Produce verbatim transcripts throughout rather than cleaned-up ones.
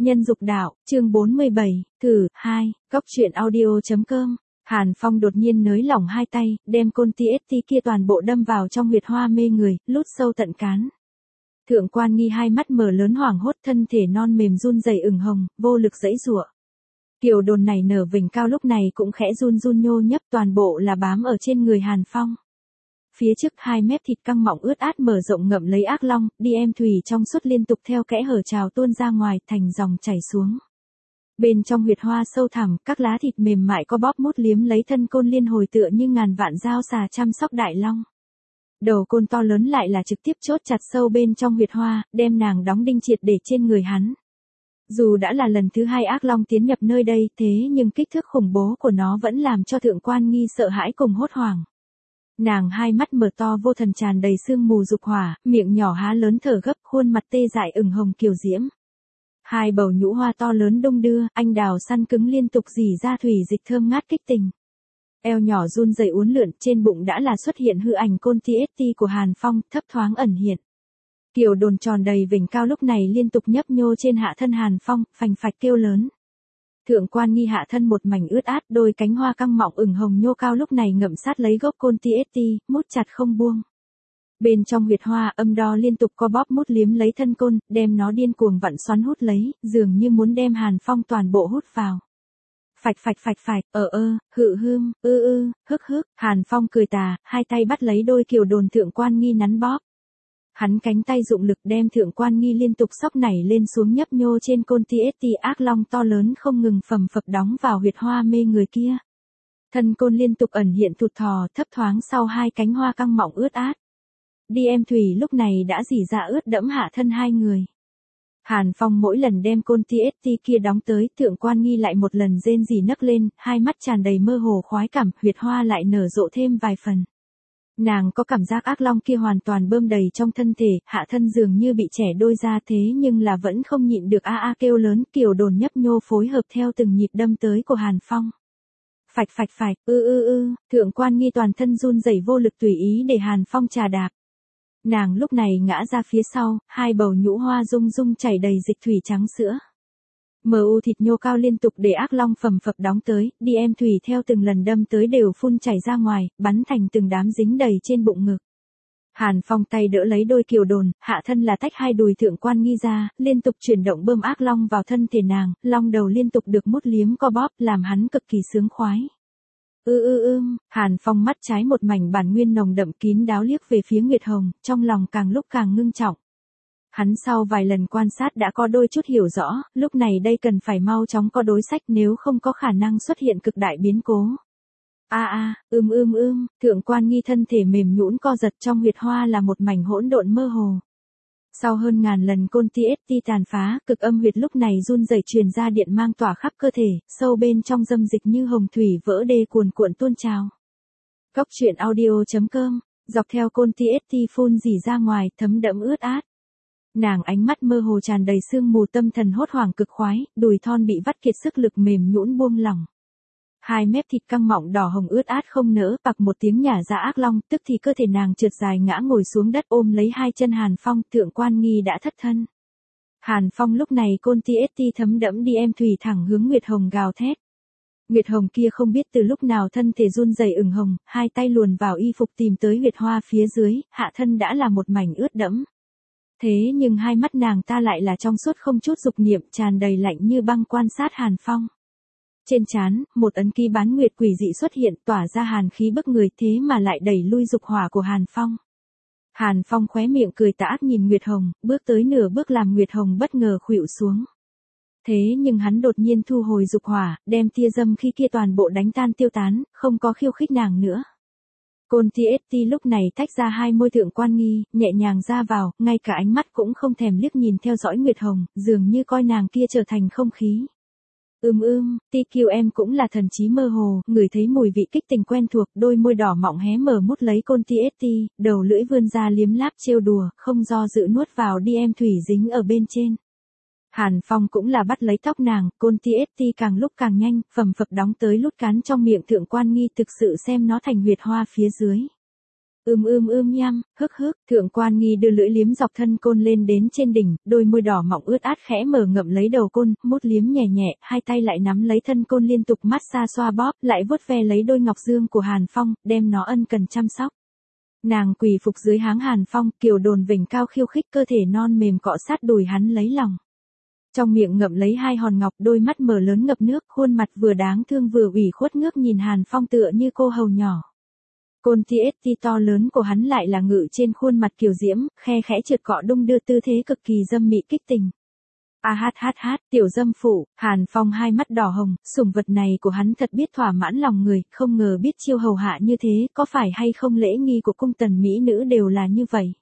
Nhân dục đạo, chương bốn mươi bảy, thử, hai, góc truyện audio.com. Hàn Phong đột nhiên nới lỏng hai tay, đem côn tê ét tê kia toàn bộ đâm vào trong huyệt hoa mê người, lút sâu tận cán. Thượng quan nghi hai mắt mở lớn hoảng hốt, thân thể non mềm run rẩy ửng hồng, vô lực giãy giụa. Kiều đồn này nở vành cao lúc này cũng khẽ run run nhô nhấp, toàn bộ là bám ở trên người Hàn Phong. Phía trước hai mép thịt căng mọng ướt át mở rộng ngậm lấy ác long, đi em thủy trong suốt liên tục theo kẽ hở trào tuôn ra ngoài thành dòng chảy xuống. Bên trong huyệt hoa sâu thẳm, các lá thịt mềm mại có bóp mút liếm lấy thân côn liên hồi tựa như ngàn vạn dao xà chăm sóc đại long. Đầu côn to lớn lại là trực tiếp chốt chặt sâu bên trong huyệt hoa, đem nàng đóng đinh triệt để trên người hắn. Dù đã là lần thứ hai ác long tiến nhập nơi đây, thế nhưng kích thước khủng bố của nó vẫn làm cho thượng quan nghi sợ hãi cùng hốt hoảng. Nàng hai mắt mở to vô thần tràn đầy sương mù dục hỏa, miệng nhỏ há lớn thở gấp, khuôn mặt tê dại ửng hồng kiều diễm. Hai bầu nhũ hoa to lớn đung đưa, anh đào săn cứng liên tục rỉ ra thủy dịch thơm ngát kích tình. Eo nhỏ run rẩy uốn lượn, trên bụng đã là xuất hiện hư ảnh côn tê ét tê của Hàn Phong, thấp thoáng ẩn hiện. Kiều đồn tròn đầy vành cao lúc này liên tục nhấp nhô trên hạ thân Hàn Phong, phành phạch kêu lớn. Thượng quan nghi hạ thân một mảnh ướt át, đôi cánh hoa căng mọng ửng hồng nhô cao lúc này ngậm sát lấy gốc côn tê ét tê, mút chặt không buông. Bên trong huyệt hoa âm đo liên tục co bóp mút liếm lấy thân côn, đem nó điên cuồng vặn xoắn hút lấy, dường như muốn đem Hàn Phong toàn bộ hút vào. Phạch phạch phạch phạch, ờ ơ, hự hương, ư ư, hức hức, Hàn Phong cười tà, hai tay bắt lấy đôi kiều đồn thượng quan nghi nắn bóp. Hắn cánh tay dụng lực đem thượng quan nghi liên tục sóc nảy lên xuống nhấp nhô trên côn tê ét tê, ác long to lớn không ngừng phầm phập đóng vào huyệt hoa mê người kia. Thân côn liên tục ẩn hiện thụt thò, thấp thoáng sau hai cánh hoa căng mọng ướt át. Đi em thủy lúc này đã rỉ ra ướt đẫm hạ thân hai người. Hàn Phong mỗi lần đem côn tê ét tê kia đóng tới, thượng quan nghi lại một lần rên rỉ nấc lên, hai mắt tràn đầy mơ hồ khoái cảm, huyệt hoa lại nở rộ thêm vài phần. Nàng có cảm giác ác long kia hoàn toàn bơm đầy trong thân thể, hạ thân dường như bị trẻ đôi ra thế nhưng là vẫn không nhịn được a a kêu lớn, kiều đồn nhấp nhô phối hợp theo từng nhịp đâm tới của Hàn Phong. Phạch phạch phạch, ư ư ư, thượng quan nghi toàn thân run rẩy vô lực tùy ý để Hàn Phong trà đạp. Nàng lúc này ngã ra phía sau, hai bầu nhũ hoa rung rung chảy đầy dịch thủy trắng sữa. Mờ u thịt nhô cao liên tục để ác long phầm phập đóng tới, đi em thủy theo từng lần đâm tới đều phun chảy ra ngoài, bắn thành từng đám dính đầy trên bụng ngực. Hàn Phong tay đỡ lấy đôi kiều đồn, hạ thân là tách hai đùi thượng quan nghi ra, liên tục chuyển động bơm ác long vào thân thể nàng, long đầu liên tục được mút liếm co bóp, làm hắn cực kỳ sướng khoái. Ư ư ư, Hàn Phong mắt trái một mảnh bản nguyên nồng đậm kín đáo liếc về phía Nguyệt Hồng, trong lòng càng lúc càng ngưng trọng. Hắn sau vài lần quan sát đã có đôi chút hiểu rõ, lúc này đây cần phải mau chóng có đối sách nếu không có khả năng xuất hiện cực đại biến cố. A a, ưm ưm ưm, thượng quan nghi thân thể mềm nhũn co giật, trong huyệt hoa là một mảnh hỗn độn mơ hồ. Sau hơn ngàn lần côn tê ét tê tàn phá, cực âm huyệt lúc này run rẩy truyền ra điện mang tỏa khắp cơ thể, sâu bên trong dâm dịch như hồng thủy vỡ đê cuồn cuộn tuôn trào. Góc truyện audio.com, dọc theo côn tê ét tê phun rỉ ra ngoài, thấm đẫm ướt át. Nàng ánh mắt mơ hồ tràn đầy sương mù, tâm thần hốt hoảng cực khoái, đùi thon bị vắt kiệt sức lực mềm nhũn buông lỏng. Hai mép thịt căng mọng đỏ hồng ướt át không nỡ, bặc một tiếng nhả ra ác long, tức thì cơ thể nàng trượt dài ngã ngồi xuống đất ôm lấy hai chân Hàn Phong, thượng quan nghi đã thất thân. Hàn Phong lúc này côn tê ét tê thấm đẫm đi em thủy thẳng hướng Nguyệt Hồng gào thét. Nguyệt Hồng kia không biết từ lúc nào thân thể run rẩy ửng hồng, hai tay luồn vào y phục tìm tới huyệt hoa phía dưới, hạ thân đã là một mảnh ướt đẫm. Thế nhưng hai mắt nàng ta lại là trong suốt không chút dục niệm, tràn đầy lạnh như băng quan sát Hàn Phong. Trên trán, một ấn ký bán nguyệt quỷ dị xuất hiện, tỏa ra hàn khí bức người, thế mà lại đẩy lui dục hỏa của Hàn Phong. Hàn Phong khóe miệng cười tà ác nhìn Nguyệt Hồng, bước tới nửa bước làm Nguyệt Hồng bất ngờ khuỵu xuống. Thế nhưng hắn đột nhiên thu hồi dục hỏa, đem tia dâm khi kia toàn bộ đánh tan tiêu tán, không có khiêu khích nàng nữa. Côn tê ét tê lúc này tách ra hai môi thượng quan nghi, nhẹ nhàng ra vào, ngay cả ánh mắt cũng không thèm liếc nhìn theo dõi Nguyệt Hồng, dường như coi nàng kia trở thành không khí. Ưm ưm, tê quy em cũng là thần trí mơ hồ, ngửi thấy mùi vị kích tình quen thuộc, đôi môi đỏ mọng hé mở mút lấy côn tê ét tê, đầu lưỡi vươn ra liếm láp trêu đùa, không do dự nuốt vào đi em thủy dính ở bên trên. Hàn Phong cũng là bắt lấy tóc nàng, côn tê ét tê càng lúc càng nhanh, phầm phập đóng tới lút cán trong miệng thượng quan nghi, thực sự xem nó thành huyệt hoa phía dưới. Ưm ưm ưm nhăm, hức hức, Thượng Quan Nghi đưa lưỡi liếm dọc thân côn lên đến trên đỉnh, đôi môi đỏ mọng ướt át khẽ mở ngậm lấy đầu côn, mút liếm nhẹ nhẹ, hai tay lại nắm lấy thân côn liên tục massage xoa bóp, lại vuốt ve lấy đôi ngọc dương của Hàn Phong, đem nó ân cần chăm sóc. Nàng quỳ phục dưới háng Hàn Phong, kiều đồn vểnh cao khiêu khích, cơ thể non mềm cọ sát đùi hắn lấy lòng. Trong miệng ngậm lấy hai hòn ngọc, đôi mắt mở lớn ngập nước, khuôn mặt vừa đáng thương vừa ủy khuất ngước nhìn Hàn Phong tựa như cô hầu nhỏ. Côn tê ét tê to lớn của hắn lại là ngự trên khuôn mặt kiều diễm, khe khẽ trượt cọ đung đưa tư thế cực kỳ dâm mị kích tình. A hát hát hát, tiểu dâm phụ, Hàn Phong hai mắt đỏ hồng, sủng vật này của hắn thật biết thỏa mãn lòng người, không ngờ biết chiêu hầu hạ như thế, có phải hay không lễ nghi của cung tần mỹ nữ đều là như vậy.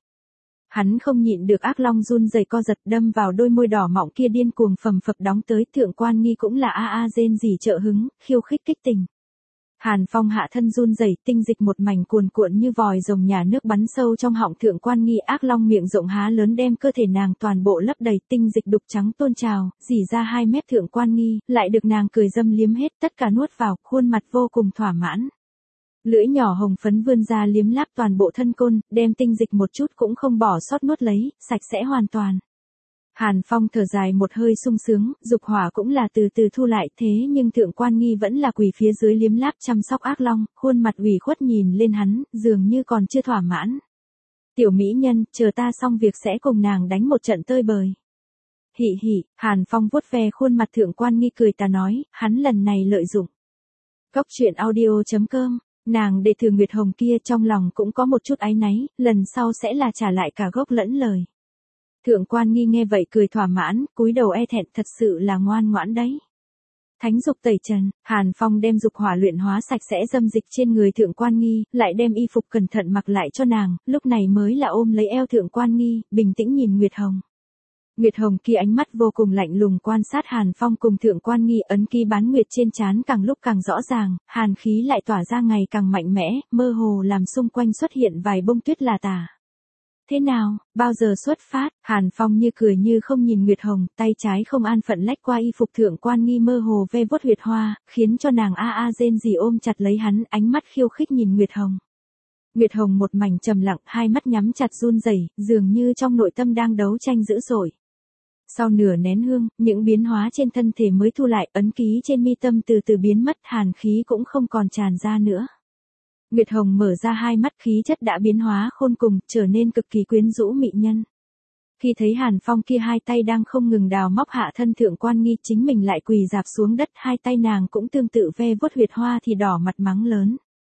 Hắn không nhịn được, ác long run rẩy co giật đâm vào đôi môi đỏ mọng kia điên cuồng phầm phập đóng tới. Thượng Quan Nghi cũng là a a rên rỉ trợ hứng, khiêu khích kích tình. Hàn Phong hạ thân run rẩy, tinh dịch một mảnh cuồn cuộn như vòi rồng nhà nước bắn sâu trong họng Thượng Quan Nghi. Ác long miệng rộng há lớn đem cơ thể nàng toàn bộ lấp đầy, tinh dịch đục trắng tuôn trào, rỉ ra hai mép Thượng Quan Nghi, lại được nàng cười dâm liếm hết, tất cả nuốt vào, khuôn mặt vô cùng thỏa mãn. Lưỡi nhỏ hồng phấn vươn ra liếm láp toàn bộ thân côn, đem tinh dịch một chút cũng không bỏ sót nuốt lấy, sạch sẽ hoàn toàn. Hàn Phong thở dài một hơi sung sướng, dục hỏa cũng là từ từ thu lại, thế nhưng Thượng Quan Nghi vẫn là quỳ phía dưới liếm láp chăm sóc ác long, khuôn mặt ủy khuất nhìn lên hắn, dường như còn chưa thỏa mãn. Tiểu mỹ nhân, chờ ta xong việc sẽ cùng nàng đánh một trận tơi bời. Hị hị, Hàn Phong vuốt ve khuôn mặt Thượng Quan Nghi cười ta nói, hắn lần này lợi dụng. Góc truyện audio chấm com. Nàng đệ tử Nguyệt Hồng kia trong lòng cũng có một chút áy náy, lần sau sẽ là trả lại cả gốc lẫn lời. Thượng Quan Nghi nghe vậy cười thỏa mãn, cúi đầu e thẹn, thật sự là ngoan ngoãn đấy. Thánh dục tẩy trần, Hàn Phong đem dục hỏa luyện hóa sạch sẽ dâm dịch trên người Thượng Quan Nghi, lại đem y phục cẩn thận mặc lại cho nàng, lúc này mới là ôm lấy eo Thượng Quan Nghi, bình tĩnh nhìn Nguyệt Hồng. Nguyệt Hồng kia ánh mắt vô cùng lạnh lùng quan sát Hàn Phong cùng Thượng Quan Nghi, ấn ký bán nguyệt trên trán càng lúc càng rõ ràng, hàn khí lại tỏa ra ngày càng mạnh mẽ, mơ hồ làm xung quanh xuất hiện vài bông tuyết là tả. Thế nào, bao giờ xuất phát? Hàn Phong như cười như không nhìn Nguyệt Hồng, tay trái không an phận lách qua y phục Thượng Quan Nghi mơ hồ ve vuốt huyệt hoa, khiến cho nàng a a rên rỉ ôm chặt lấy hắn, ánh mắt khiêu khích nhìn Nguyệt Hồng. Nguyệt Hồng một mảnh trầm lặng, hai mắt nhắm chặt run rẩy, dường như trong nội tâm đang đấu tranh dữ dội. Sau nửa nén hương, những biến hóa trên thân thể mới thu lại, ấn ký trên mi tâm từ từ biến mất, hàn khí cũng không còn tràn ra nữa. Nguyệt Hồng mở ra hai mắt, khí chất đã biến hóa khôn cùng, trở nên cực kỳ quyến rũ mị nhân. Khi thấy Hàn Phong kia hai tay đang không ngừng đào móc hạ thân Thượng Quan Nghi, chính mình lại quỳ dạp xuống đất, hai tay nàng cũng tương tự ve vuốt huyệt hoa thì đỏ mặt mắng lớn.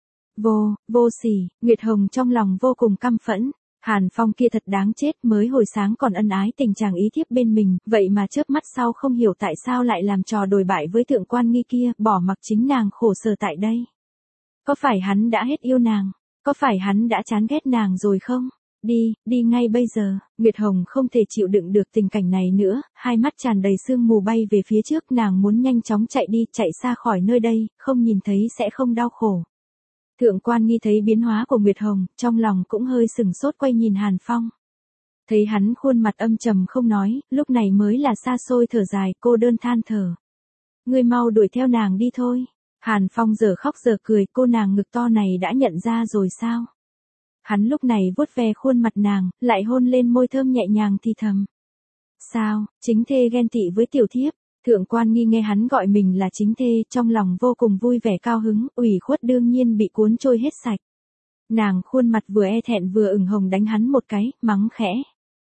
Vô, vô sỉ, Nguyệt Hồng trong lòng vô cùng căm phẫn. Hàn Phong kia thật đáng chết, mới hồi sáng còn ân ái tình chàng ý thiếp bên mình, vậy mà chớp mắt sau không hiểu tại sao lại làm trò đồi bại với Thượng Quan Nghi kia, bỏ mặc chính nàng khổ sở tại đây. Có phải hắn đã hết yêu nàng? Có phải hắn đã chán ghét nàng rồi không? Đi, đi ngay bây giờ. Nguyệt Hồng không thể chịu đựng được tình cảnh này nữa, hai mắt tràn đầy sương mù bay về phía trước, nàng muốn nhanh chóng chạy đi, chạy xa khỏi nơi đây, không nhìn thấy sẽ không đau khổ. Thượng Quan Nghi thấy biến hóa của Nguyệt Hồng, trong lòng cũng hơi sừng sốt quay nhìn Hàn Phong. Thấy hắn khuôn mặt âm trầm không nói, lúc này mới là xa xôi thở dài, cô đơn than thở. Ngươi mau đuổi theo nàng đi thôi. Hàn Phong giờ khóc giờ cười, cô nàng ngực to này đã nhận ra rồi sao? Hắn lúc này vuốt ve khuôn mặt nàng, lại hôn lên môi thơm nhẹ nhàng thì thầm. Sao, chính thê ghen tị với tiểu thiếp? Thượng Quan Nghi nghe hắn gọi mình là chính thê, trong lòng vô cùng vui vẻ cao hứng, ủy khuất đương nhiên bị cuốn trôi hết sạch. Nàng khuôn mặt vừa e thẹn vừa ửng hồng đánh hắn một cái, mắng khẽ.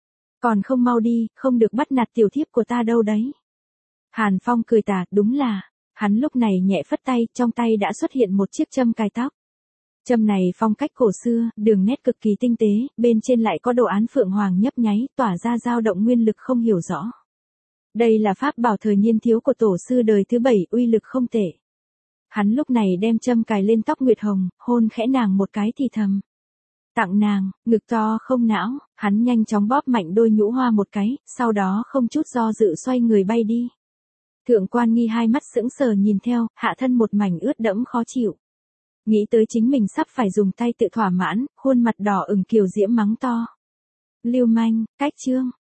Còn không mau đi, không được bắt nạt tiểu thiếp của ta đâu đấy. Hàn Phong cười tà, đúng là. Hắn lúc này nhẹ phất tay, trong tay đã xuất hiện một chiếc châm cài tóc. Châm này phong cách cổ xưa, đường nét cực kỳ tinh tế, bên trên lại có đồ án phượng hoàng nhấp nháy, tỏa ra dao động nguyên lực không hiểu rõ. Đây là pháp bảo thời niên thiếu của tổ sư đời thứ bảy, uy lực không tệ. Hắn lúc này đem châm cài lên tóc Nguyệt Hồng, hôn khẽ nàng một cái thì thầm. Tặng nàng, ngực to không não, hắn nhanh chóng bóp mạnh đôi nhũ hoa một cái, sau đó không chút do dự xoay người bay đi. Thượng Quan Nghi hai mắt sững sờ nhìn theo, hạ thân một mảnh ướt đẫm khó chịu. Nghĩ tới chính mình sắp phải dùng tay tự thỏa mãn, khuôn mặt đỏ ửng kiều diễm mắng to. Lưu manh, cách chương.